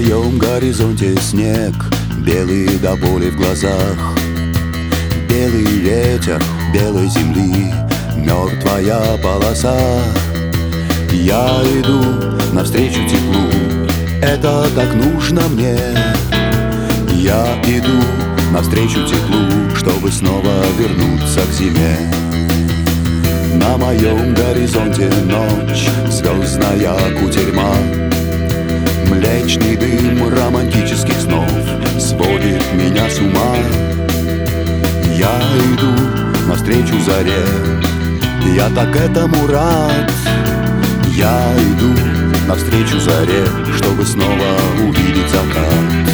моем горизонте снег, белый до боли в глазах. Белый ветер белой земли, мертвая полоса. Я иду навстречу теплу, это так нужно мне. Я иду навстречу теплу, чтобы снова вернуться к зиме. На моем горизонте ночь, звездная кутерьма. Млечный дым романтических снов сводит меня с ума. Я иду навстречу заре, я так этому рад. Я иду навстречу заре, чтобы снова увидеть закат.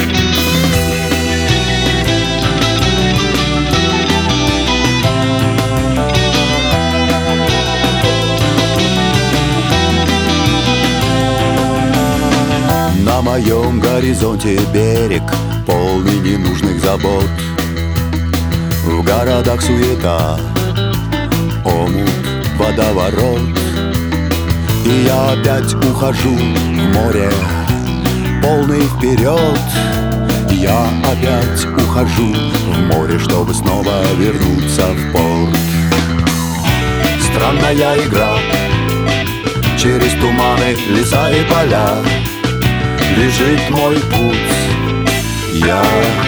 На моем горизонте берег, полный ненужных забот. В городах суета, омут, водоворот. И я опять ухожу в море, полный вперед. Я опять ухожу в море, чтобы снова вернуться в порт. Странная игра, через туманы, леса и поля лежит мой путь. Я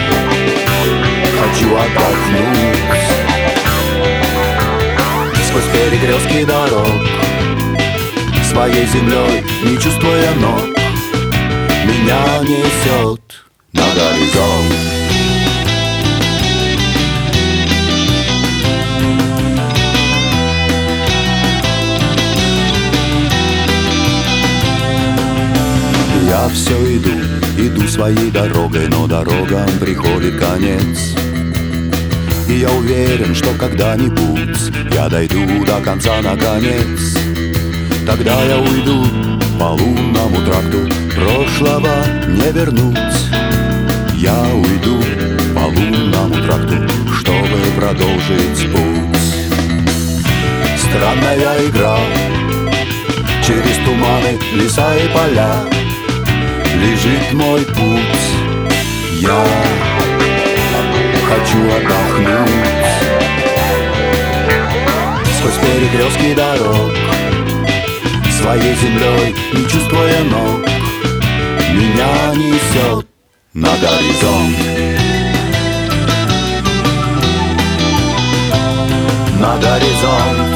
хочу отдохнуть сквозь перекрестки дорог, своей землей не чувствуя ног. Меня несет на горизонт. Я все иду своей дорогой, но дорогам приходит конец. И я уверен, что когда-нибудь я дойду до конца наконец. Тогда я уйду по лунному тракту, прошлого не вернуть. Я уйду по лунному тракту, чтобы продолжить путь. Странная игра, через туманы, леса и поля лежит мой путь. Я хочу отдохнуть сквозь перекрестки дорог, своей землей не чувствуя ног. Меня несет на горизонт. На горизонт.